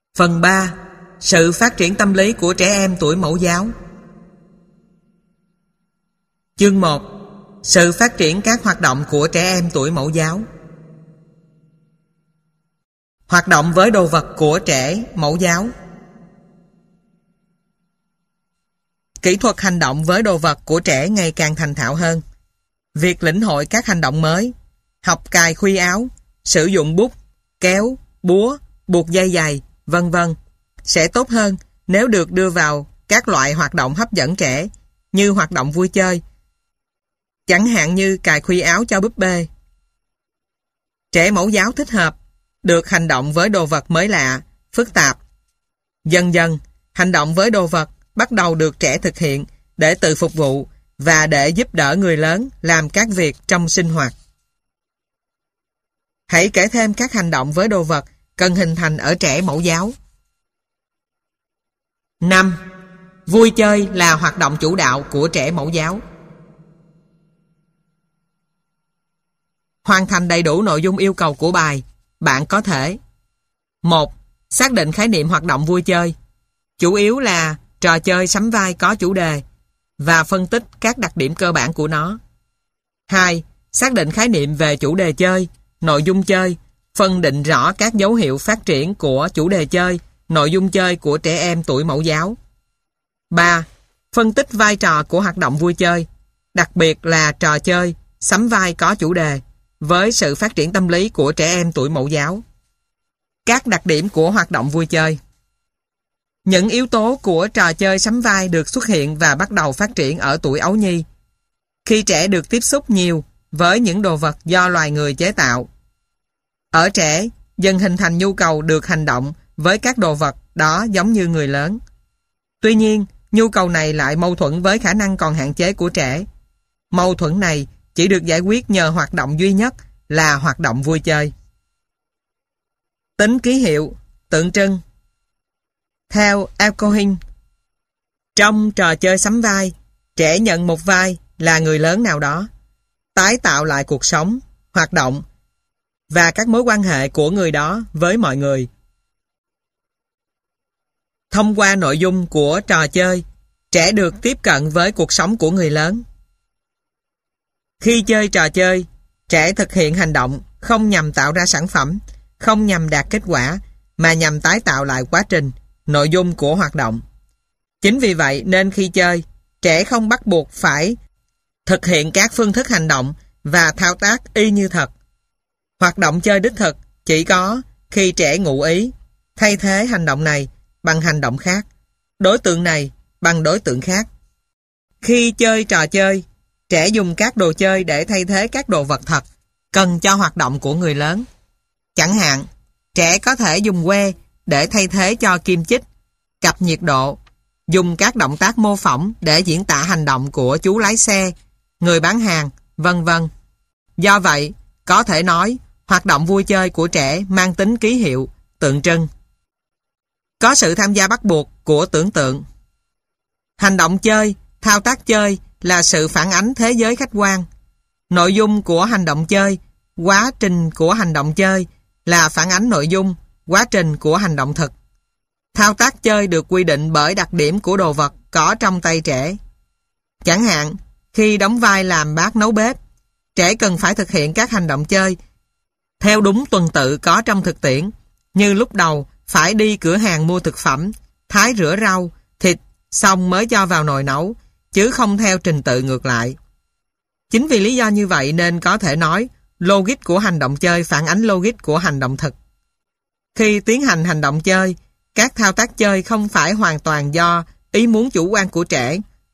Phần 3. Sự phát triển tâm lý của trẻ em tuổi mẫu giáo. Chương 1. Sự phát triển các hoạt động của trẻ em tuổi mẫu giáo. Hoạt động với đồ vật của trẻ mẫu giáo. Kỹ thuật hành động với đồ vật của trẻ ngày càng thành thạo hơn. Việc lĩnh hội các hành động mới, học cài khuy áo, sử dụng bút, kéo, búa, buộc dây giày, vân vân sẽ tốt hơn nếu được đưa vào các loại hoạt động hấp dẫn trẻ như hoạt động vui chơi, chẳng hạn như cài khuy áo cho búp bê. Trẻ mẫu giáo thích hợp được hành động với đồ vật mới lạ, phức tạp. Dần dần, hành động với đồ vật bắt đầu được trẻ thực hiện để tự phục vụ và để giúp đỡ người lớn làm các việc trong sinh hoạt. Hãy kể thêm các hành động với đồ vật cần hình thành ở trẻ mẫu giáo. 5. Vui chơi là hoạt động chủ đạo của trẻ mẫu giáo. Hoàn thành đầy đủ nội dung yêu cầu của bài, bạn có thể: 1. Xác định khái niệm hoạt động vui chơi, chủ yếu là trò chơi sắm vai có chủ đề, và phân tích các đặc điểm cơ bản của nó. 2. Xác định khái niệm về chủ đề chơi, nội dung chơi, phân định rõ các dấu hiệu phát triển của chủ đề chơi, nội dung chơi của trẻ em tuổi mẫu giáo. 3. Phân tích vai trò của hoạt động vui chơi, đặc biệt là trò chơi sắm vai có chủ đề, với sự phát triển tâm lý của trẻ em tuổi mẫu giáo. Các đặc điểm của hoạt động vui chơi. Những yếu tố của trò chơi sắm vai được xuất hiện và bắt đầu phát triển ở tuổi ấu nhi, khi trẻ được tiếp xúc nhiều với những đồ vật do loài người chế tạo. Ở trẻ, dần hình thành nhu cầu được hành động với các đồ vật đó giống như người lớn. Tuy nhiên, nhu cầu này lại mâu thuẫn với khả năng còn hạn chế của trẻ. Mâu thuẫn này chỉ được giải quyết nhờ hoạt động duy nhất là hoạt động vui chơi. Tính ký hiệu, tượng trưng. Theo Alcohin, trong trò chơi sắm vai, trẻ nhận một vai là người lớn nào đó, tái tạo lại cuộc sống, hoạt động và các mối quan hệ của người đó với mọi người. Thông qua nội dung của trò chơi, trẻ được tiếp cận với cuộc sống của người lớn. Khi chơi trò chơi, trẻ thực hiện hành động không nhằm tạo ra sản phẩm, không nhằm đạt kết quả, mà nhằm tái tạo lại quá trình, nội dung của hoạt động. Chính vì vậy nên khi chơi, trẻ không bắt buộc phải thực hiện các phương thức hành động và thao tác y như thật. Hoạt động chơi đích thực chỉ có khi trẻ ngụ ý, thay thế hành động này bằng hành động khác, đối tượng này bằng đối tượng khác. Khi chơi trò chơi, trẻ dùng các đồ chơi để thay thế các đồ vật thật cần cho hoạt động của người lớn. Chẳng hạn, trẻ có thể dùng que để thay thế cho kim chích, cặp nhiệt độ, dùng các động tác mô phỏng để diễn tả hành động của chú lái xe, người bán hàng, vân vân. Do vậy, có thể nói, hoạt động vui chơi của trẻ mang tính ký hiệu, tượng trưng. Có sự tham gia bắt buộc của tưởng tượng. Hành động chơi, thao tác chơi là sự phản ánh thế giới khách quan. Nội dung của hành động chơi, quá trình của hành động chơi là phản ánh nội dung, quá trình của hành động thực. Thao tác chơi được quy định bởi đặc điểm của đồ vật có trong tay trẻ. Chẳng hạn, khi đóng vai làm bác nấu bếp, trẻ cần phải thực hiện các hành động chơi theo đúng tuần tự có trong thực tiễn, như lúc đầu phải đi cửa hàng mua thực phẩm, thái rửa rau, thịt, xong mới cho vào nồi nấu, chứ không theo trình tự ngược lại. Chính vì lý do như vậy nên có thể nói logic của hành động chơi phản ánh logic của hành động thực. Khi tiến hành hành động chơi, các thao tác chơi không phải hoàn toàn do ý muốn chủ quan của trẻ,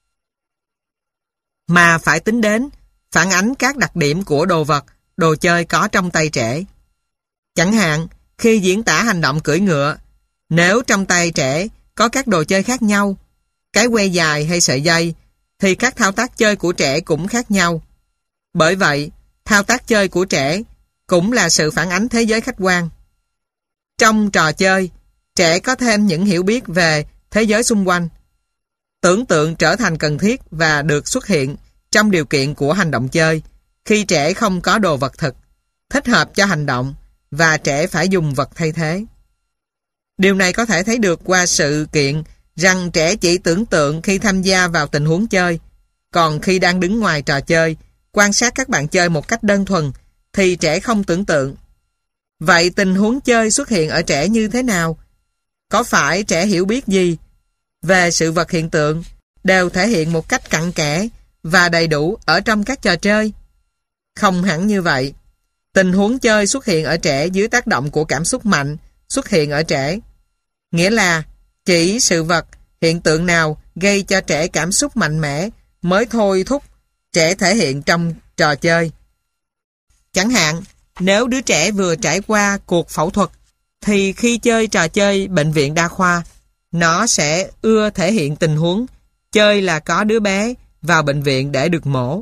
mà phải tính đến, phản ánh các đặc điểm của đồ vật, đồ chơi có trong tay trẻ. Chẳng hạn, khi diễn tả hành động cưỡi ngựa, nếu trong tay trẻ có các đồ chơi khác nhau, cái que dài hay sợi dây, thì các thao tác chơi của trẻ cũng khác nhau. Bởi vậy, thao tác chơi của trẻ cũng là sự phản ánh thế giới khách quan. Trong trò chơi, trẻ có thêm những hiểu biết về thế giới xung quanh. Tưởng tượng trở thành cần thiết và được xuất hiện trong điều kiện của hành động chơi, khi trẻ không có đồ vật thực, thích hợp cho hành động và trẻ phải dùng vật thay thế. Điều này có thể thấy được qua sự kiện rằng trẻ chỉ tưởng tượng khi tham gia vào tình huống chơi, còn khi đang đứng ngoài trò chơi, quan sát các bạn chơi một cách đơn thuần, thì trẻ không tưởng tượng. Vậy tình huống chơi xuất hiện ở trẻ như thế nào? Có phải trẻ hiểu biết gì về sự vật hiện tượng đều thể hiện một cách cặn kẽ và đầy đủ ở trong các trò chơi? Không hẳn như vậy. Tình huống chơi xuất hiện ở trẻ dưới tác động của cảm xúc mạnh xuất hiện ở trẻ. Nghĩa là chỉ sự vật, hiện tượng nào gây cho trẻ cảm xúc mạnh mẽ mới thôi thúc trẻ thể hiện trong trò chơi. Chẳng hạn, nếu đứa trẻ vừa trải qua cuộc phẫu thuật, thì khi chơi trò chơi bệnh viện đa khoa, nó sẽ ưa thể hiện tình huống chơi là có đứa bé vào bệnh viện để được mổ.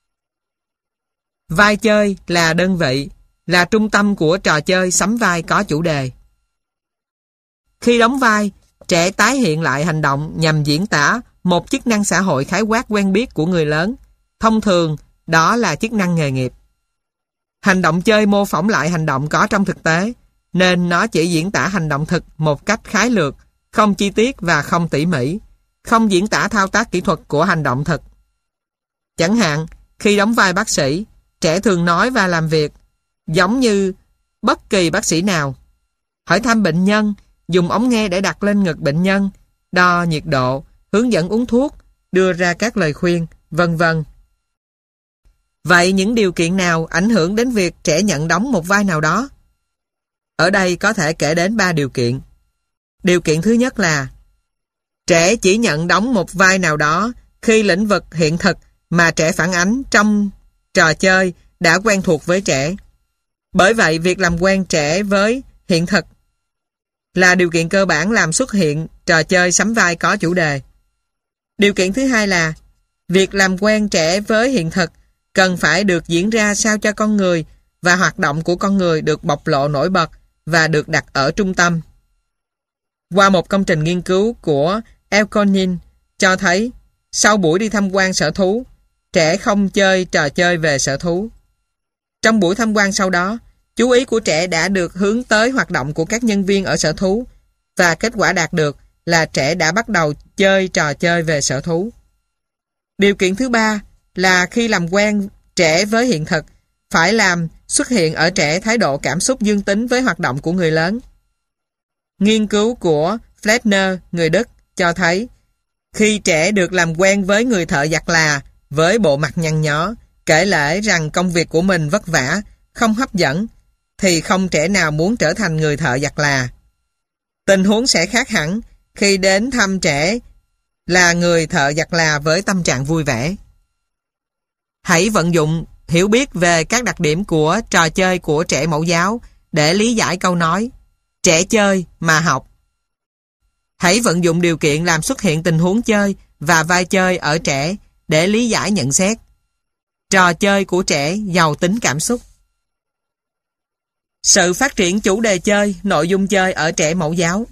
Vai chơi là đơn vị, là trung tâm của trò chơi sắm vai có chủ đề. Khi đóng vai, trẻ tái hiện lại hành động nhằm diễn tả một chức năng xã hội khái quát quen biết của người lớn. Thông thường, đó là chức năng nghề nghiệp. Hành động chơi mô phỏng lại hành động có trong thực tế, nên nó chỉ diễn tả hành động thực một cách khái lược, không chi tiết và không tỉ mỉ, không diễn tả thao tác kỹ thuật của hành động thực. Chẳng hạn, khi đóng vai bác sĩ, trẻ thường nói và làm việc giống như bất kỳ bác sĩ nào. Hỏi thăm bệnh nhân, dùng ống nghe để đặt lên ngực bệnh nhân, đo nhiệt độ, hướng dẫn uống thuốc, đưa ra các lời khuyên, vân vân. Vậy những điều kiện nào ảnh hưởng đến việc trẻ nhận đóng một vai nào đó? Ở đây có thể kể đến 3 điều kiện. Điều kiện thứ nhất là trẻ chỉ nhận đóng một vai nào đó khi lĩnh vực hiện thực mà trẻ phản ánh trong trò chơi đã quen thuộc với trẻ. Bởi vậy, việc làm quen trẻ với hiện thực là điều kiện cơ bản làm xuất hiện trò chơi sắm vai có chủ đề. Điều kiện thứ hai là việc làm quen trẻ với hiện thực cần phải được diễn ra sao cho con người và hoạt động của con người được bộc lộ nổi bật và được đặt ở trung tâm. Qua một công trình nghiên cứu của Elkonin cho thấy sau buổi đi tham quan sở thú, trẻ không chơi trò chơi về sở thú. Trong buổi tham quan sau đó, chú ý của trẻ đã được hướng tới hoạt động của các nhân viên ở sở thú và kết quả đạt được là trẻ đã bắt đầu chơi trò chơi về sở thú. Điều kiện thứ ba là khi làm quen trẻ với hiện thực, phải làm xuất hiện ở trẻ thái độ cảm xúc dương tính với hoạt động của người lớn. Nghiên cứu của Flettner, người Đức, cho thấy khi trẻ được làm quen với người thợ giặt là với bộ mặt nhăn nhó, kể lể rằng công việc của mình vất vả, không hấp dẫn, thì không trẻ nào muốn trở thành người thợ giặt là. Tình huống sẽ khác hẳn khi đến thăm trẻ là người thợ giặt là với tâm trạng vui vẻ. Hãy vận dụng hiểu biết về các đặc điểm của trò chơi của trẻ mẫu giáo để lý giải câu nói trẻ chơi mà học. Hãy vận dụng điều kiện làm xuất hiện tình huống chơi và vai chơi ở trẻ để lý giải nhận xét trò chơi của trẻ giàu tính cảm xúc. Sự phát triển chủ đề chơi, nội dung chơi ở trẻ mẫu giáo.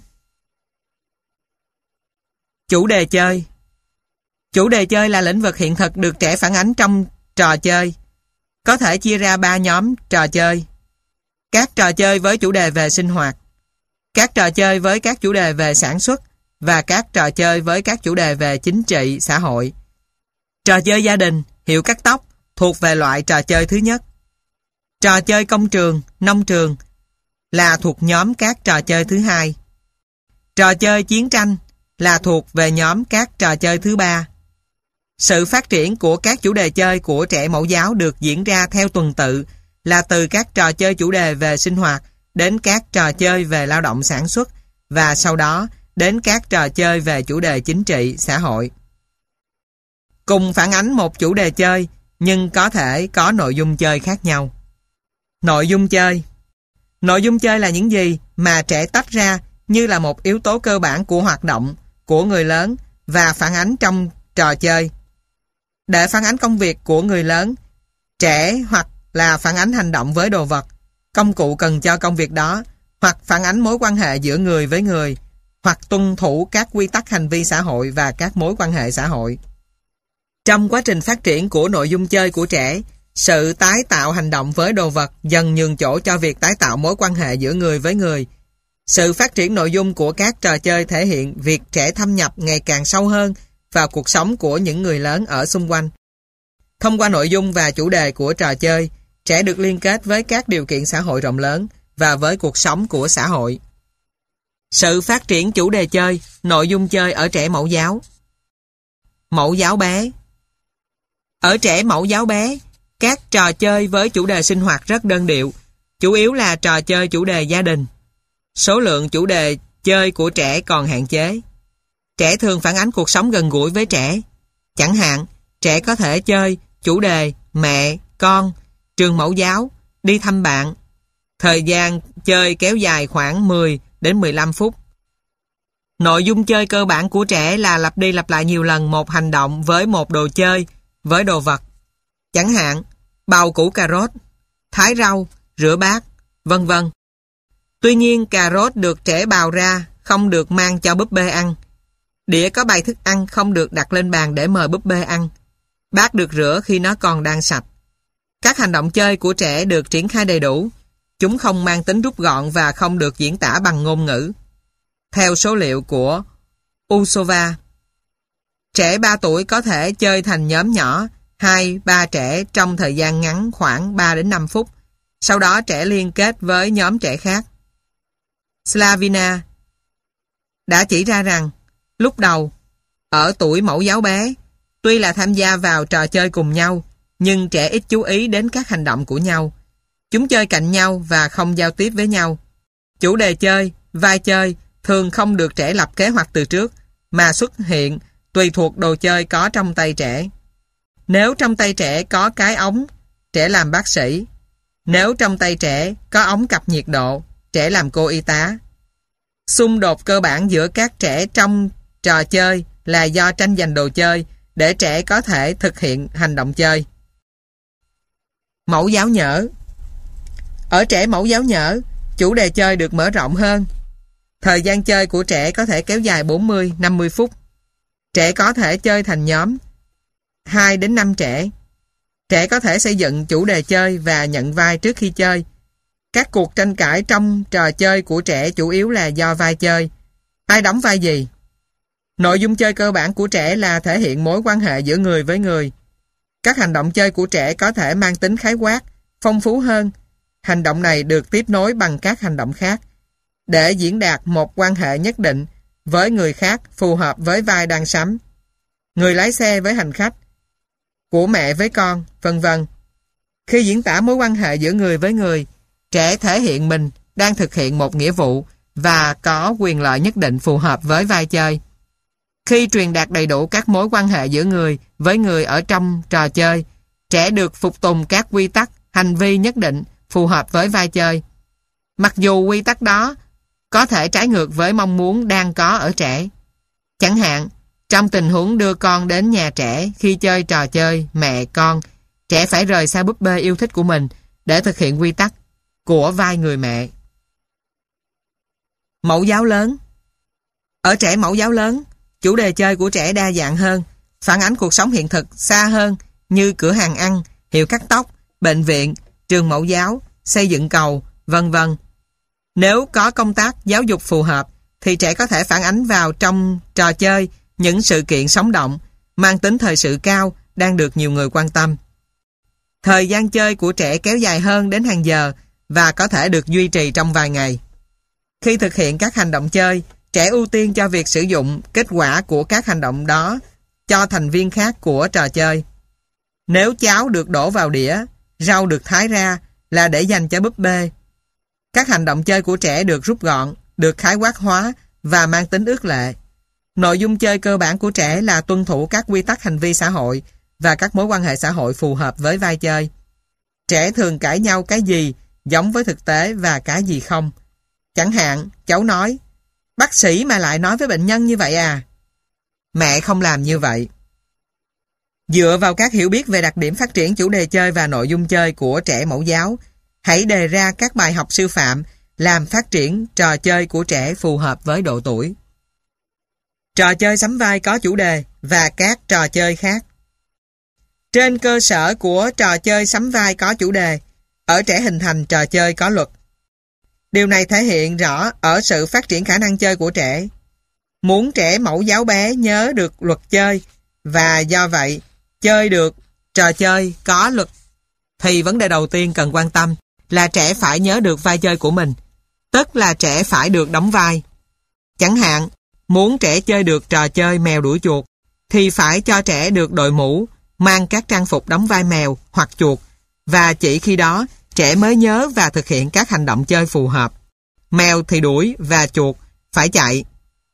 Chủ đề chơi. Chủ đề chơi là lĩnh vực hiện thực được trẻ phản ánh trong trò chơi. Có thể chia ra 3 nhóm trò chơi. Các trò chơi với chủ đề về sinh hoạt, các trò chơi với các chủ đề về sản xuất và các trò chơi với các chủ đề về chính trị, xã hội. Trò chơi gia đình, hiệu cắt tóc thuộc về loại trò chơi thứ nhất. Trò chơi công trường, nông trường là thuộc nhóm các trò chơi thứ hai. Trò chơi chiến tranh là thuộc về nhóm các trò chơi thứ ba. Sự phát triển của các chủ đề chơi của trẻ mẫu giáo được diễn ra theo tuần tự là từ các trò chơi chủ đề về sinh hoạt đến các trò chơi về lao động sản xuất và sau đó đến các trò chơi về chủ đề chính trị, xã hội. Cùng phản ánh một chủ đề chơi nhưng có thể có nội dung chơi khác nhau. Nội dung chơi. Nội dung chơi là những gì mà trẻ tách ra như là một yếu tố cơ bản của hoạt động của người lớn và phản ánh trong trò chơi. Để phản ánh công việc của người lớn, trẻ hoặc là phản ánh hành động với đồ vật, công cụ cần cho công việc đó, hoặc phản ánh mối quan hệ giữa người với người, hoặc tuân thủ các quy tắc hành vi xã hội và các mối quan hệ xã hội. Trong quá trình phát triển của nội dung chơi của trẻ, sự tái tạo hành động với đồ vật dần nhường chỗ cho việc tái tạo mối quan hệ giữa người với người. Sự phát triển nội dung của các trò chơi thể hiện việc trẻ thâm nhập ngày càng sâu hơn vào cuộc sống của những người lớn ở xung quanh. Thông qua nội dung và chủ đề của trò chơi, trẻ được liên kết với các điều kiện xã hội rộng lớn và với cuộc sống của xã hội. Sự phát triển chủ đề chơi, nội dung chơi ở trẻ mẫu giáo. Mẫu giáo bé. Ở trẻ mẫu giáo bé, các trò chơi với chủ đề sinh hoạt rất đơn điệu, chủ yếu là trò chơi chủ đề gia đình. Số lượng chủ đề chơi của trẻ còn hạn chế. Trẻ thường phản ánh cuộc sống gần gũi với trẻ. Chẳng hạn, trẻ có thể chơi chủ đề mẹ, con, trường mẫu giáo, đi thăm bạn. Thời gian chơi kéo dài khoảng 10 đến 15 phút. Nội dung chơi cơ bản của trẻ là lặp đi lặp lại nhiều lần một hành động với một đồ chơi, với đồ vật. Chẳng hạn, bào củ cà rốt, thái rau, rửa bát, vân vân. Tuy nhiên, cà rốt được trẻ bào ra, không được mang cho búp bê ăn. Đĩa có bày thức ăn không được đặt lên bàn để mời búp bê ăn. Bát được rửa khi nó còn đang sạch. Các hành động chơi của trẻ được triển khai đầy đủ. Chúng không mang tính rút gọn và không được diễn tả bằng ngôn ngữ. Theo số liệu của Usova, trẻ 3 tuổi có thể chơi thành nhóm nhỏ 2-3 trẻ trong thời gian ngắn khoảng 3 đến 5 phút. Sau đó trẻ liên kết với nhóm trẻ khác. Slavina đã chỉ ra rằng lúc đầu, ở tuổi mẫu giáo bé, tuy là tham gia vào trò chơi cùng nhau, nhưng trẻ ít chú ý đến các hành động của nhau. Chúng chơi cạnh nhau và không giao tiếp với nhau. Chủ đề chơi, vai chơi thường không được trẻ lập kế hoạch từ trước, mà xuất hiện tùy thuộc đồ chơi có trong tay trẻ. Nếu trong tay trẻ có cái ống, trẻ làm bác sĩ. Nếu trong tay trẻ có ống cặp nhiệt độ, trẻ làm cô y tá. Xung đột cơ bản giữa các trẻ trong trò chơi là do tranh giành đồ chơi để trẻ có thể thực hiện hành động chơi. Mẫu giáo nhỡ. Ở trẻ mẫu giáo nhỡ, chủ đề chơi được mở rộng hơn. Thời gian chơi của trẻ có thể kéo dài 40-50 phút. Trẻ có thể chơi thành nhóm 2 đến 5 trẻ. Trẻ có thể xây dựng chủ đề chơi và nhận vai trước khi chơi. Các cuộc tranh cãi trong trò chơi của trẻ chủ yếu là do vai chơi. Ai đóng vai gì? Nội dung chơi cơ bản của trẻ là thể hiện mối quan hệ giữa người với người. Các hành động chơi của trẻ có thể mang tính khái quát, phong phú hơn. Hành động này được tiếp nối bằng các hành động khác để diễn đạt một quan hệ nhất định với người khác phù hợp với vai đang sắm. Người lái xe với hành khách, của mẹ với con, vân vân. Khi diễn tả mối quan hệ giữa người với người, trẻ thể hiện mình đang thực hiện một nghĩa vụ và có quyền lợi nhất định phù hợp với vai chơi. Khi truyền đạt đầy đủ các mối quan hệ giữa người với người ở trong trò chơi, trẻ được phục tùng các quy tắc, hành vi nhất định phù hợp với vai chơi. Mặc dù quy tắc đó có thể trái ngược với mong muốn đang có ở trẻ. Chẳng hạn, trong tình huống đưa con đến nhà trẻ khi chơi trò chơi mẹ con, trẻ phải rời xa búp bê yêu thích của mình để thực hiện quy tắc của vai người mẹ. Mẫu giáo lớn. Ở trẻ mẫu giáo lớn, chủ đề chơi của trẻ đa dạng hơn, phản ánh cuộc sống hiện thực xa hơn như cửa hàng ăn, hiệu cắt tóc, bệnh viện, trường mẫu giáo, xây dựng cầu, vân vân. Nếu có công tác giáo dục phù hợp, thì trẻ có thể phản ánh vào trong trò chơi những sự kiện sống động, mang tính thời sự cao, đang được nhiều người quan tâm. Thời gian chơi của trẻ kéo dài hơn đến hàng giờ và có thể được duy trì trong vài ngày. Khi thực hiện các hành động chơi, trẻ ưu tiên cho việc sử dụng kết quả của các hành động đó cho thành viên khác của trò chơi. Nếu cháo được đổ vào đĩa, rau được thái ra là để dành cho búp bê. Các hành động chơi của trẻ được rút gọn, được khái quát hóa và mang tính ước lệ. Nội dung chơi cơ bản của trẻ là tuân thủ các quy tắc hành vi xã hội và các mối quan hệ xã hội phù hợp với vai chơi. Trẻ thường cãi nhau cái gì giống với thực tế và cái gì không. Chẳng hạn, cháu nói, bác sĩ mà lại nói với bệnh nhân như vậy à? Mẹ không làm như vậy. Dựa vào các hiểu biết về đặc điểm phát triển chủ đề chơi và nội dung chơi của trẻ mẫu giáo, hãy đề ra các bài học sư phạm làm phát triển trò chơi của trẻ phù hợp với độ tuổi. Trò chơi sắm vai có chủ đề và các trò chơi khác. Trên cơ sở của trò chơi sắm vai có chủ đề, ở trẻ hình thành trò chơi có luật. Điều này thể hiện rõ ở sự phát triển khả năng chơi của trẻ. Muốn trẻ mẫu giáo bé nhớ được luật chơi và do vậy chơi được trò chơi có luật, thì vấn đề đầu tiên cần quan tâm là trẻ phải nhớ được vai chơi của mình, tức là trẻ phải được đóng vai. Chẳng hạn, muốn trẻ chơi được trò chơi mèo đuổi chuột thì phải cho trẻ được đội mũ, mang các trang phục đóng vai mèo hoặc chuột, và chỉ khi đó trẻ mới nhớ và thực hiện các hành động chơi phù hợp. Mèo thì đuổi và chuột phải chạy.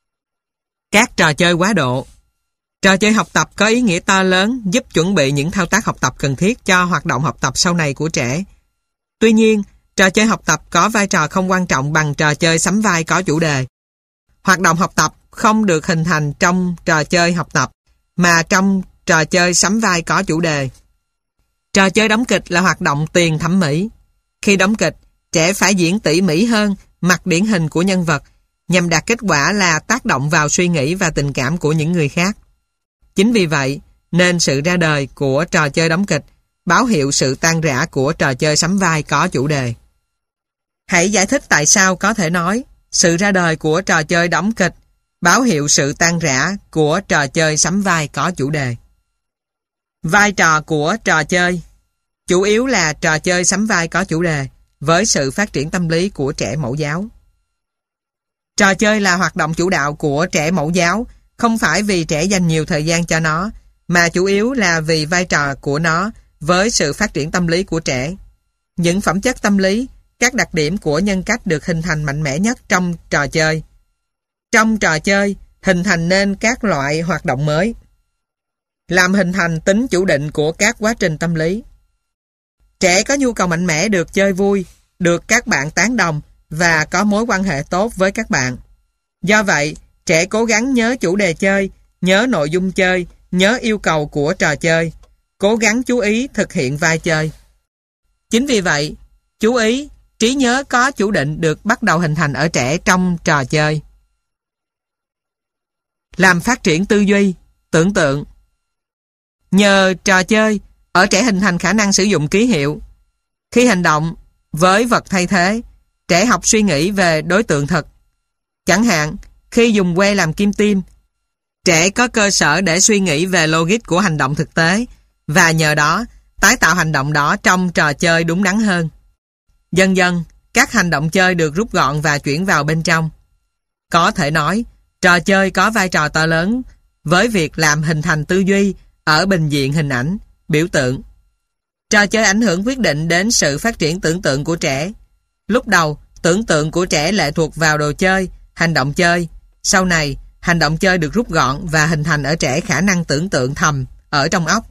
Các trò chơi quá độ. Trò chơi học tập có ý nghĩa to lớn giúp chuẩn bị những thao tác học tập cần thiết cho hoạt động học tập sau này của trẻ. Tuy nhiên, trò chơi học tập có vai trò không quan trọng bằng trò chơi sắm vai có chủ đề. Hoạt động học tập không được hình thành trong trò chơi học tập, mà trong trò chơi sắm vai có chủ đề. Trò chơi đóng kịch là hoạt động tiền thẩm mỹ. Khi đóng kịch, trẻ phải diễn tỉ mỉ hơn mặt điển hình của nhân vật, nhằm đạt kết quả là tác động vào suy nghĩ và tình cảm của những người khác. Chính vì vậy, nên sự ra đời của trò chơi đóng kịch báo hiệu sự tan rã của trò chơi sắm vai có chủ đề. Hãy giải thích tại sao có thể nói sự ra đời của trò chơi đóng kịch báo hiệu sự tan rã của trò chơi sắm vai có chủ đề. Vai trò của trò chơi chủ yếu là trò chơi sắm vai có chủ đề với sự phát triển tâm lý của trẻ mẫu giáo. Trò chơi là hoạt động chủ đạo của trẻ mẫu giáo, không phải vì trẻ dành nhiều thời gian cho nó, mà chủ yếu là vì vai trò của nó với sự phát triển tâm lý của trẻ. Những phẩm chất tâm lý, các đặc điểm của nhân cách được hình thành mạnh mẽ nhất trong trò chơi. Trong trò chơi, hình thành nên các loại hoạt động mới, làm hình thành tính chủ định của các quá trình tâm lý. Trẻ có nhu cầu mạnh mẽ được chơi vui, được các bạn tán đồng và có mối quan hệ tốt với các bạn. Do vậy, trẻ cố gắng nhớ chủ đề chơi, nhớ nội dung chơi, nhớ yêu cầu của trò chơi, cố gắng chú ý thực hiện vai chơi. Chính vì vậy, chú ý, trí nhớ có chủ định được bắt đầu hình thành ở trẻ trong trò chơi. Làm phát triển tư duy, tưởng tượng. Nhờ trò chơi, ở trẻ hình thành khả năng sử dụng ký hiệu. Khi hành động với vật thay thế, trẻ học suy nghĩ về đối tượng thật. Chẳng hạn, khi dùng que làm kim tiêm, trẻ có cơ sở để suy nghĩ về logic của hành động thực tế và nhờ đó tái tạo hành động đó trong trò chơi đúng đắn hơn. Dần dần, các hành động chơi được rút gọn và chuyển vào bên trong. Có thể nói, trò chơi có vai trò to lớn với việc làm hình thành tư duy ở bình diện hình ảnh, biểu tượng. Trò chơi ảnh hưởng quyết định đến sự phát triển tưởng tượng của trẻ. Lúc đầu, tưởng tượng của trẻ lệ thuộc vào đồ chơi, hành động chơi. Sau này, hành động chơi được rút gọn và hình thành ở trẻ khả năng tưởng tượng thầm ở trong óc.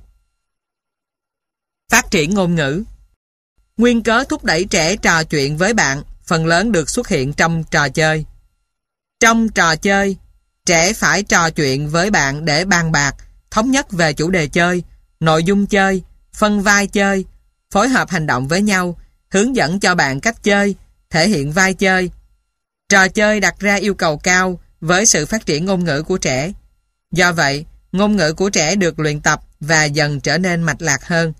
Phát triển ngôn ngữ. Nguyên cớ thúc đẩy trẻ trò chuyện với bạn phần lớn được xuất hiện trong trò chơi. Trong trò chơi, trẻ phải trò chuyện với bạn để bàn bạc, thống nhất về chủ đề chơi, nội dung chơi, phân vai chơi, phối hợp hành động với nhau, hướng dẫn cho bạn cách chơi, thể hiện vai chơi. Trò chơi đặt ra yêu cầu cao với sự phát triển ngôn ngữ của trẻ. Do vậy, ngôn ngữ của trẻ được luyện tập và dần trở nên mạch lạc hơn.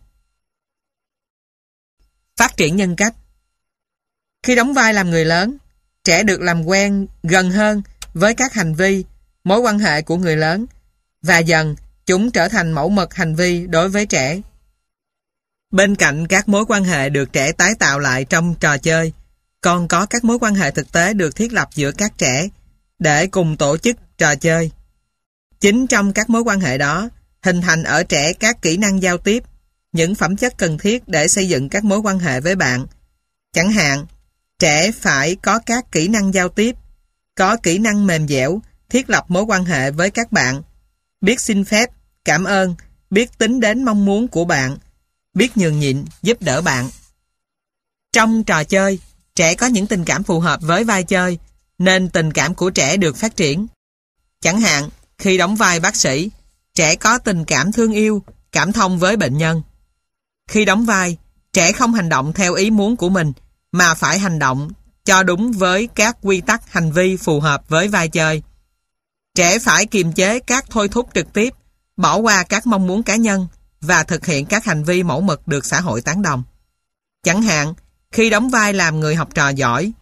Phát triển nhân cách. Khi đóng vai làm người lớn, trẻ được làm quen gần hơn với các hành vi, mối quan hệ của người lớn và dần chúng trở thành mẫu mực hành vi đối với trẻ. Bên cạnh các mối quan hệ được trẻ tái tạo lại trong trò chơi, còn có các mối quan hệ thực tế được thiết lập giữa các trẻ để cùng tổ chức trò chơi. Chính trong các mối quan hệ đó, hình thành ở trẻ các kỹ năng giao tiếp, những phẩm chất cần thiết để xây dựng các mối quan hệ với bạn. Chẳng hạn, trẻ phải có các kỹ năng giao tiếp, có kỹ năng mềm dẻo, thiết lập mối quan hệ với các bạn, biết xin phép, cảm ơn, biết tính đến mong muốn của bạn, biết nhường nhịn, giúp đỡ bạn. Trong trò chơi, trẻ có những tình cảm phù hợp với vai chơi, nên tình cảm của trẻ được phát triển. Chẳng hạn, khi đóng vai bác sĩ, trẻ có tình cảm thương yêu, cảm thông với bệnh nhân. Khi đóng vai, trẻ không hành động theo ý muốn của mình, mà phải hành động cho đúng với các quy tắc hành vi phù hợp với vai chơi. Trẻ phải kiềm chế các thôi thúc trực tiếp, bỏ qua các mong muốn cá nhân và thực hiện các hành vi mẫu mực được xã hội tán đồng. Chẳng hạn, khi đóng vai làm người học trò giỏi,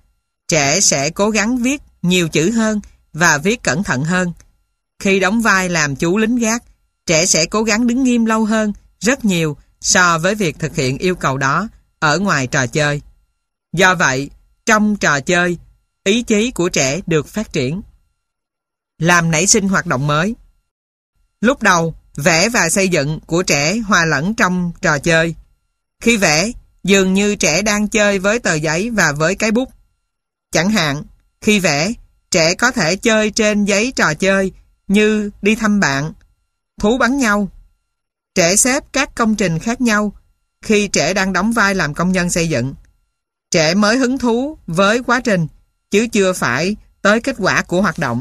trẻ sẽ cố gắng viết nhiều chữ hơn và viết cẩn thận hơn. Khi đóng vai làm chú lính gác, trẻ sẽ cố gắng đứng nghiêm lâu hơn rất nhiều so với việc thực hiện yêu cầu đó ở ngoài trò chơi. Do vậy, trong trò chơi, ý chí của trẻ được phát triển. Làm nảy sinh hoạt động mới. Lúc đầu, vẽ và xây dựng của trẻ hòa lẫn trong trò chơi. Khi vẽ, dường như trẻ đang chơi với tờ giấy và với cái bút. Chẳng hạn, khi vẽ, trẻ có thể chơi trên giấy trò chơi như đi thăm bạn, thú bắn nhau. Trẻ xếp các công trình khác nhau khi trẻ đang đóng vai làm công nhân xây dựng. Trẻ mới hứng thú với quá trình, chứ chưa phải tới kết quả của hoạt động.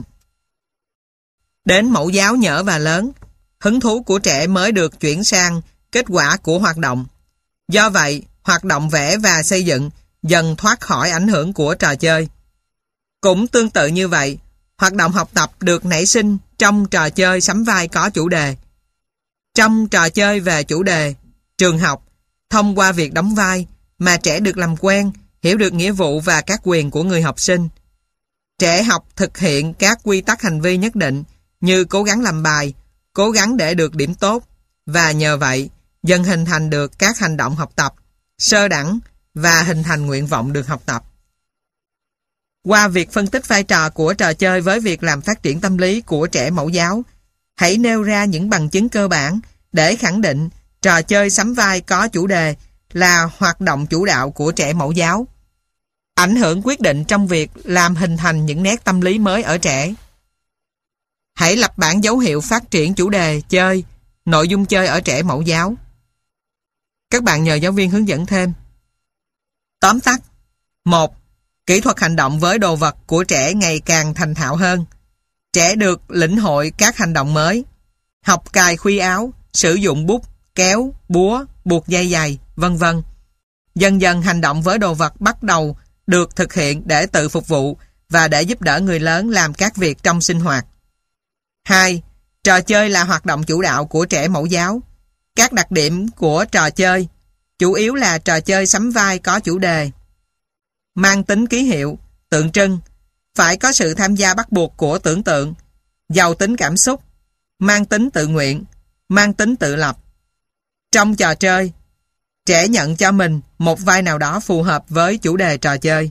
Đến mẫu giáo nhỏ và lớn, hứng thú của trẻ mới được chuyển sang kết quả của hoạt động. Do vậy, hoạt động vẽ và xây dựng dần thoát khỏi ảnh hưởng của trò chơi. Cũng tương tự như vậy, hoạt động học tập được nảy sinh trong trò chơi sắm vai có chủ đề. Trong trò chơi về chủ đề, trường học, thông qua việc đóng vai mà trẻ được làm quen, hiểu được nghĩa vụ và các quyền của người học sinh. Trẻ học thực hiện các quy tắc hành vi nhất định như cố gắng làm bài, cố gắng để được điểm tốt, và nhờ vậy dần hình thành được các hành động học tập, sơ đẳng và hình thành nguyện vọng được học tập. Qua việc phân tích vai trò của trò chơi với việc làm phát triển tâm lý của trẻ mẫu giáo, hãy nêu ra những bằng chứng cơ bản để khẳng định trò chơi sắm vai có chủ đề là hoạt động chủ đạo của trẻ mẫu giáo. Ảnh hưởng quyết định trong việc làm hình thành những nét tâm lý mới ở trẻ. Hãy lập bảng dấu hiệu phát triển chủ đề chơi, nội dung chơi ở trẻ mẫu giáo. Các bạn nhờ giáo viên hướng dẫn thêm. Tóm tắt. 1. Kỹ thuật hành động với đồ vật của trẻ ngày càng thành thạo hơn. Trẻ được lĩnh hội các hành động mới. Học cài khuy áo, sử dụng bút, kéo, búa, buộc dây giày, vân vân. Dần dần hành động với đồ vật bắt đầu được thực hiện để tự phục vụ và để giúp đỡ người lớn làm các việc trong sinh hoạt. 2. Trò chơi là hoạt động chủ đạo của trẻ mẫu giáo. Các đặc điểm của trò chơi chủ yếu là trò chơi sắm vai có chủ đề, mang tính ký hiệu, tượng trưng, phải có sự tham gia bắt buộc của tưởng tượng, giàu tính cảm xúc, mang tính tự nguyện, mang tính tự lập. Trong trò chơi, trẻ nhận cho mình một vai nào đó phù hợp với chủ đề trò chơi.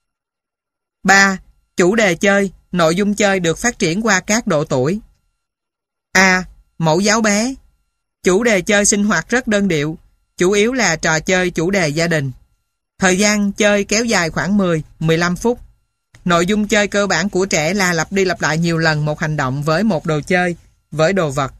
3. Chủ đề chơi, nội dung chơi được phát triển qua các độ tuổi. A. Mẫu giáo bé. Chủ đề chơi sinh hoạt rất đơn điệu, chủ yếu là trò chơi chủ đề gia đình. Thời gian chơi kéo dài khoảng 10-15 phút. Nội dung chơi cơ bản của trẻ là lặp đi lặp lại nhiều lần một hành động với một đồ chơi, với đồ vật.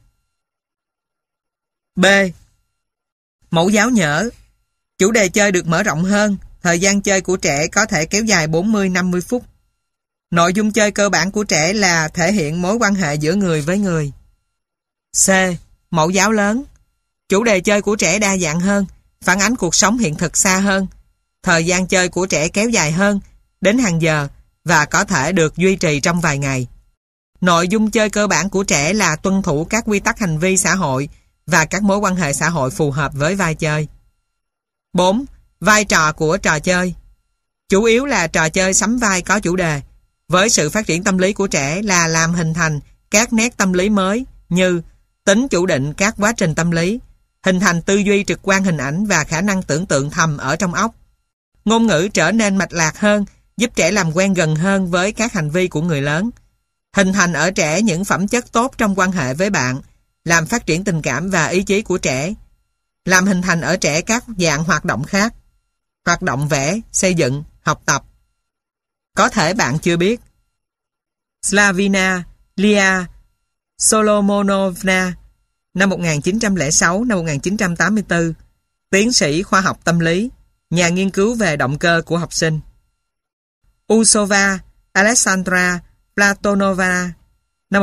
B. Mẫu giáo nhỡ. Chủ đề chơi được mở rộng hơn, thời gian chơi của trẻ có thể kéo dài 40-50 phút. Nội dung chơi cơ bản của trẻ là thể hiện mối quan hệ giữa người với người. C. Mẫu giáo lớn. Chủ đề chơi của trẻ đa dạng hơn, phản ánh cuộc sống hiện thực xa hơn. Thời gian chơi của trẻ kéo dài hơn, đến hàng giờ, và có thể được duy trì trong vài ngày. Nội dung chơi cơ bản của trẻ là tuân thủ các quy tắc hành vi xã hội và các mối quan hệ xã hội phù hợp với vai chơi. 4. Vai trò của trò chơi. Chủ yếu là trò chơi sắm vai có chủ đề, với sự phát triển tâm lý của trẻ là làm hình thành các nét tâm lý mới như tính chủ định các quá trình tâm lý, hình thành tư duy trực quan hình ảnh và khả năng tưởng tượng thầm ở trong óc. Ngôn ngữ trở nên mạch lạc hơn, giúp trẻ làm quen gần hơn với các hành vi của người lớn. Hình thành ở trẻ những phẩm chất tốt trong quan hệ với bạn, làm phát triển tình cảm và ý chí của trẻ. Làm hình thành ở trẻ các dạng hoạt động khác. Hoạt động vẽ, xây dựng, học tập. Có thể bạn chưa biết. Slavina Lia Solomonovna, năm 1906-1984, tiến sĩ khoa học tâm lý, nhà nghiên cứu về động cơ của học sinh. Usova Alexandra Platonova, năm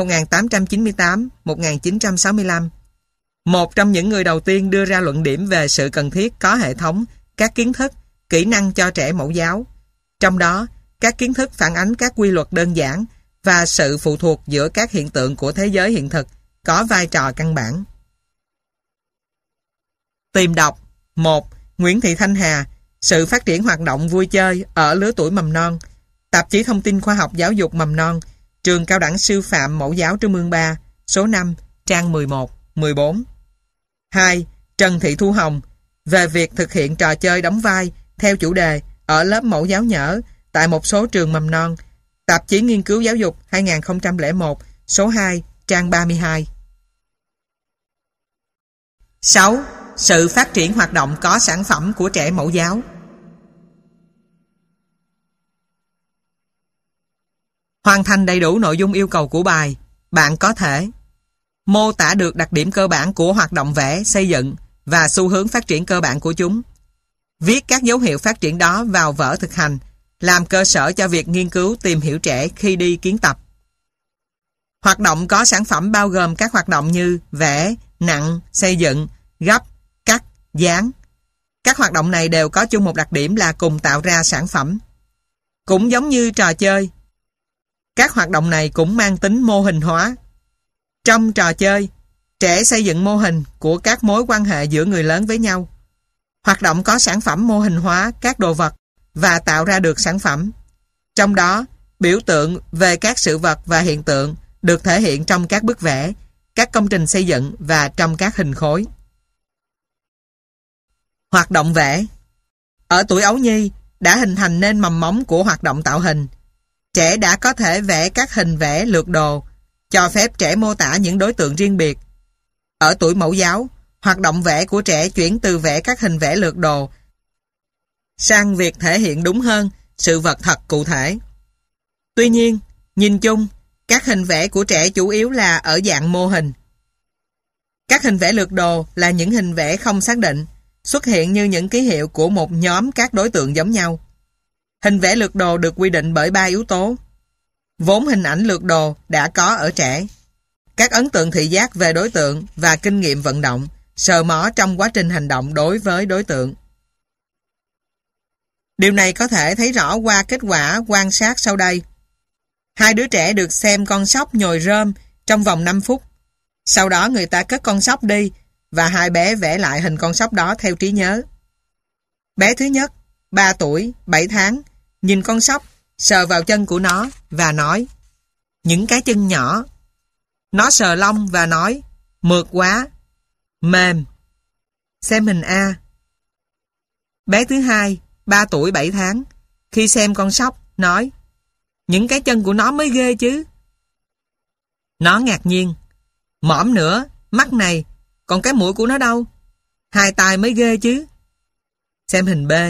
1898-1965, một trong những người đầu tiên đưa ra luận điểm về sự cần thiết có hệ thống các kiến thức, kỹ năng cho trẻ mẫu giáo. Trong đó, các kiến thức phản ánh các quy luật đơn giản và sự phụ thuộc giữa các hiện tượng của thế giới hiện thực có vai trò căn bản. Tìm đọc. 1. Nguyễn Thị Thanh Hà, sự phát triển hoạt động vui chơi ở lứa tuổi mầm non. Tạp chí Thông tin Khoa học Giáo dục Mầm non, Trường Cao đẳng Sư phạm Mẫu giáo Trung ương 3, số 5, trang 11, 14. 2. Trần Thị Thu Hồng, về việc thực hiện trò chơi đóng vai theo chủ đề ở lớp mẫu giáo nhỡ tại một số trường mầm non. Tạp chí Nghiên cứu Giáo dục 2001, số 2, trang 32. 6. Sự phát triển hoạt động có sản phẩm của trẻ mẫu giáo. Hoàn thành đầy đủ nội dung yêu cầu của bài, bạn có thể mô tả được đặc điểm cơ bản của hoạt động vẽ, xây dựng và xu hướng phát triển cơ bản của chúng. Viết các dấu hiệu phát triển đó vào vở thực hành, làm cơ sở cho việc nghiên cứu tìm hiểu trẻ khi đi kiến tập. Hoạt động có sản phẩm bao gồm các hoạt động như vẽ, nặn, xây dựng, gấp, cắt, dán. Các hoạt động này đều có chung một đặc điểm là cùng tạo ra sản phẩm. Cũng giống như trò chơi, các hoạt động này cũng mang tính mô hình hóa. Trong trò chơi, trẻ xây dựng mô hình của các mối quan hệ giữa người lớn với nhau. Hoạt động có sản phẩm mô hình hóa các đồ vật và tạo ra được sản phẩm. Trong đó, biểu tượng về các sự vật và hiện tượng được thể hiện trong các bức vẽ, các công trình xây dựng và trong các hình khối. Hoạt động vẽ. Ở tuổi ấu nhi đã hình thành nên mầm móng của hoạt động tạo hình. Trẻ đã có thể vẽ các hình vẽ lược đồ, cho phép trẻ mô tả những đối tượng riêng biệt. Ở tuổi mẫu giáo, hoạt động vẽ của trẻ chuyển từ vẽ các hình vẽ lược đồ sang việc thể hiện đúng hơn sự vật thật cụ thể. Tuy nhiên, nhìn chung, các hình vẽ của trẻ chủ yếu là ở dạng mô hình. Các hình vẽ lược đồ là những hình vẽ không xác định, xuất hiện như những ký hiệu của một nhóm các đối tượng giống nhau. Hình vẽ lược đồ được quy định bởi 3 yếu tố. Vốn hình ảnh lược đồ đã có ở trẻ, các ấn tượng thị giác về đối tượng và kinh nghiệm vận động, sờ mó trong quá trình hành động đối với đối tượng. Điều này có thể thấy rõ qua kết quả quan sát sau đây. 2 đứa trẻ được xem con sóc nhồi rơm trong vòng 5 phút. Sau đó người ta cất con sóc đi và 2 bé vẽ lại hình con sóc đó theo trí nhớ. Bé thứ nhất, 3 tuổi, 7 tháng, nhìn con sóc, sờ vào chân của nó và nói: những cái chân nhỏ. Nó sờ lông và nói: mượt quá, mềm. Xem hình A. Bé thứ hai, 3 tuổi 7 tháng, khi xem con sóc, nói: những cái chân của nó mới ghê chứ. Nó ngạc nhiên: mõm nữa, mắt này, còn cái mũi của nó đâu? 2 tai mới ghê chứ. Xem hình B.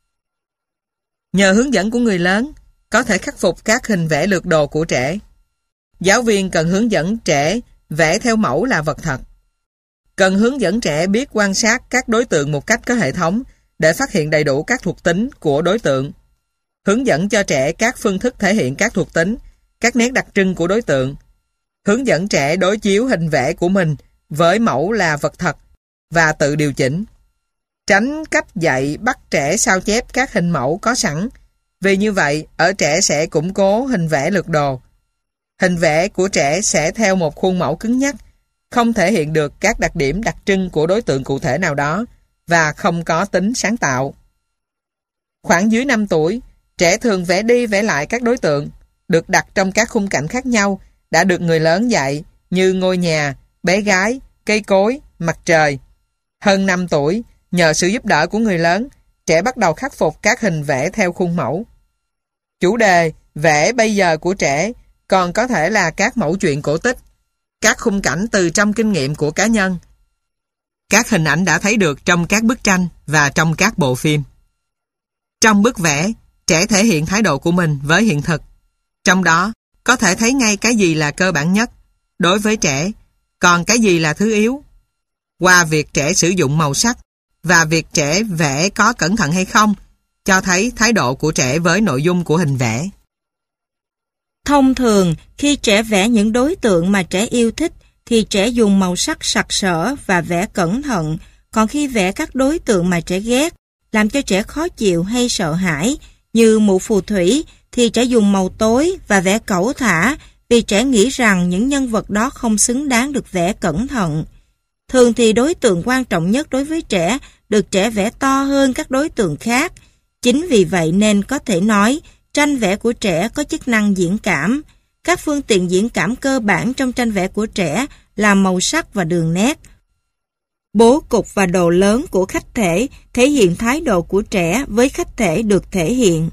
Nhờ hướng dẫn của người lớn, có thể khắc phục các hình vẽ lược đồ của trẻ. Giáo viên cần hướng dẫn trẻ vẽ theo mẫu là vật thật. Cần hướng dẫn trẻ biết quan sát các đối tượng một cách có hệ thống để phát hiện đầy đủ các thuộc tính của đối tượng. Hướng dẫn cho trẻ các phương thức thể hiện các thuộc tính, các nét đặc trưng của đối tượng. Hướng dẫn trẻ đối chiếu hình vẽ của mình với mẫu là vật thật và tự điều chỉnh. Tránh cách dạy bắt trẻ sao chép các hình mẫu có sẵn, vì như vậy ở trẻ sẽ củng cố hình vẽ lược đồ. Hình vẽ của trẻ sẽ theo một khuôn mẫu cứng nhắc, không thể hiện được các đặc điểm đặc trưng của đối tượng cụ thể nào đó và không có tính sáng tạo. Khoảng dưới 5 tuổi, trẻ thường vẽ đi vẽ lại các đối tượng, được đặt trong các khung cảnh khác nhau, đã được người lớn dạy như ngôi nhà, bé gái, cây cối, mặt trời. Hơn 5 tuổi, nhờ sự giúp đỡ của người lớn, trẻ bắt đầu khắc phục các hình vẽ theo khuôn mẫu. Chủ đề vẽ bây giờ của trẻ còn có thể là các mẫu chuyện cổ tích, các khung cảnh từ trong kinh nghiệm của cá nhân, các hình ảnh đã thấy được trong các bức tranh và trong các bộ phim. Trong bức vẽ, trẻ thể hiện thái độ của mình với hiện thực. Trong đó, có thể thấy ngay cái gì là cơ bản nhất đối với trẻ, còn cái gì là thứ yếu. Qua việc trẻ sử dụng màu sắc và việc trẻ vẽ có cẩn thận hay không, cho thấy thái độ của trẻ với nội dung của hình vẽ. Thông thường, khi trẻ vẽ những đối tượng mà trẻ yêu thích, thì trẻ dùng màu sắc sặc sỡ và vẽ cẩn thận, còn khi vẽ các đối tượng mà trẻ ghét, làm cho trẻ khó chịu hay sợ hãi, như mụ phù thủy, thì trẻ dùng màu tối và vẽ cẩu thả, vì trẻ nghĩ rằng những nhân vật đó không xứng đáng được vẽ cẩn thận. Thường thì đối tượng quan trọng nhất đối với trẻ được trẻ vẽ to hơn các đối tượng khác. Chính vì vậy nên có thể nói, Tranh vẽ của trẻ có chức năng diễn cảm. Các phương tiện diễn cảm cơ bản trong tranh vẽ của trẻ là màu sắc và đường nét. Bố cục và đồ lớn của khách thể hiện thái độ của trẻ với khách thể được thể hiện.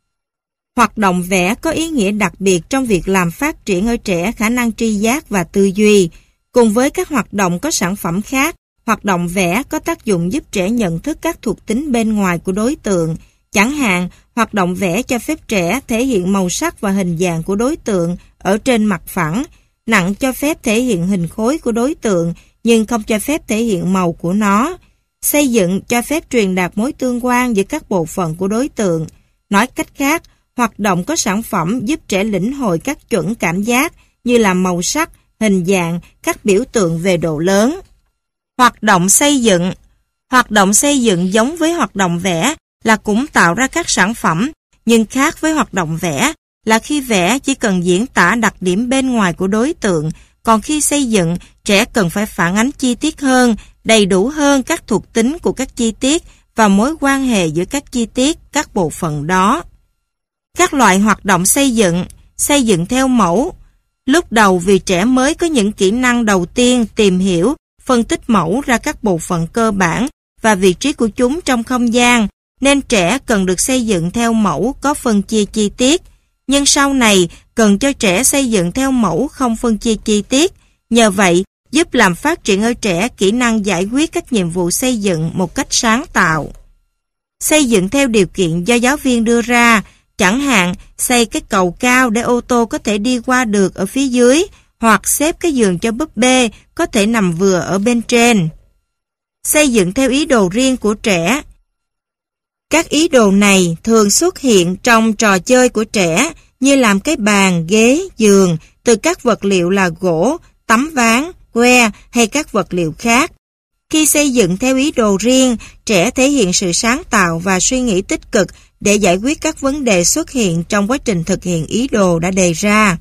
Hoạt động vẽ có ý nghĩa đặc biệt trong việc làm phát triển ở trẻ khả năng tri giác và tư duy. Cùng với các hoạt động có sản phẩm khác, hoạt động vẽ có tác dụng giúp trẻ nhận thức các thuộc tính bên ngoài của đối tượng. Chẳng hạn, hoạt động vẽ cho phép trẻ thể hiện màu sắc và hình dạng của đối tượng ở trên mặt phẳng. Nặng cho phép thể hiện hình khối của đối tượng, nhưng không cho phép thể hiện màu của nó. Xây dựng cho phép truyền đạt mối tương quan giữa các bộ phận của đối tượng. Nói cách khác, hoạt động có sản phẩm giúp trẻ lĩnh hội các chuẩn cảm giác như là màu sắc, hình dạng, các biểu tượng về độ lớn. Hoạt động xây dựng. Hoạt động xây dựng giống với hoạt động vẽ là cũng tạo ra các sản phẩm, nhưng khác với hoạt động vẽ là khi vẽ chỉ cần diễn tả đặc điểm bên ngoài của đối tượng, còn khi xây dựng, trẻ cần phải phản ánh chi tiết hơn, đầy đủ hơn các thuộc tính của các chi tiết và mối quan hệ giữa các chi tiết, các bộ phận đó. Các loại hoạt động xây dựng theo mẫu. Lúc đầu vì trẻ mới có những kỹ năng đầu tiên tìm hiểu, phân tích mẫu ra các bộ phận cơ bản và vị trí của chúng trong không gian, nên trẻ cần được xây dựng theo mẫu có phân chia chi tiết. Nhưng sau này, cần cho trẻ xây dựng theo mẫu không phân chia chi tiết. Nhờ vậy, giúp làm phát triển ở trẻ kỹ năng giải quyết các nhiệm vụ xây dựng một cách sáng tạo. Xây dựng theo điều kiện do giáo viên đưa ra, chẳng hạn xây cái cầu cao để ô tô có thể đi qua được ở phía dưới, hoặc xếp cái giường cho búp bê có thể nằm vừa ở bên trên. Xây dựng theo ý đồ riêng của trẻ. Các ý đồ này thường xuất hiện trong trò chơi của trẻ như làm cái bàn, ghế, giường từ các vật liệu là gỗ, tấm ván, que hay các vật liệu khác. Khi xây dựng theo ý đồ riêng, trẻ thể hiện sự sáng tạo và suy nghĩ tích cực để giải quyết các vấn đề xuất hiện trong quá trình thực hiện ý đồ đã đề ra.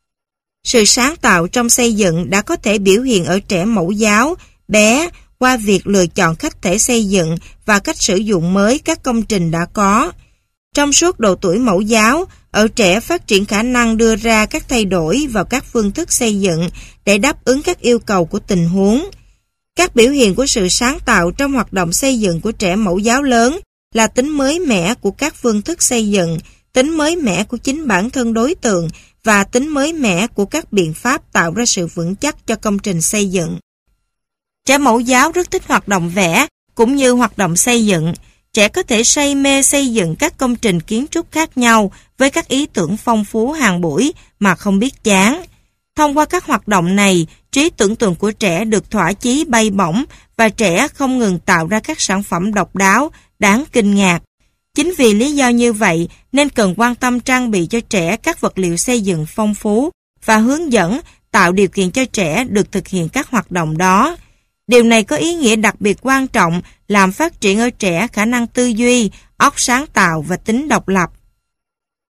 Sự sáng tạo trong xây dựng đã có thể biểu hiện ở trẻ mẫu giáo, bé, qua việc lựa chọn khách thể xây dựng và cách sử dụng mới các công trình đã có. Trong suốt độ tuổi mẫu giáo, ở trẻ phát triển khả năng đưa ra các thay đổi vào các phương thức xây dựng để đáp ứng các yêu cầu của tình huống. Các biểu hiện của sự sáng tạo trong hoạt động xây dựng của trẻ mẫu giáo lớn là tính mới mẻ của các phương thức xây dựng, tính mới mẻ của chính bản thân đối tượng và tính mới mẻ của các biện pháp tạo ra sự vững chắc cho công trình xây dựng. Trẻ mẫu giáo rất thích hoạt động vẽ cũng như hoạt động xây dựng. Trẻ có thể say mê xây dựng các công trình kiến trúc khác nhau với các ý tưởng phong phú hàng buổi mà không biết chán. Thông qua các hoạt động này, trí tưởng tượng của trẻ được thỏa chí bay bổng và trẻ không ngừng tạo ra các sản phẩm độc đáo, đáng kinh ngạc. Chính vì lý do như vậy nên cần quan tâm trang bị cho trẻ các vật liệu xây dựng phong phú và hướng dẫn tạo điều kiện cho trẻ được thực hiện các hoạt động đó. Điều này có ý nghĩa đặc biệt quan trọng làm phát triển ở trẻ khả năng tư duy, óc sáng tạo và tính độc lập.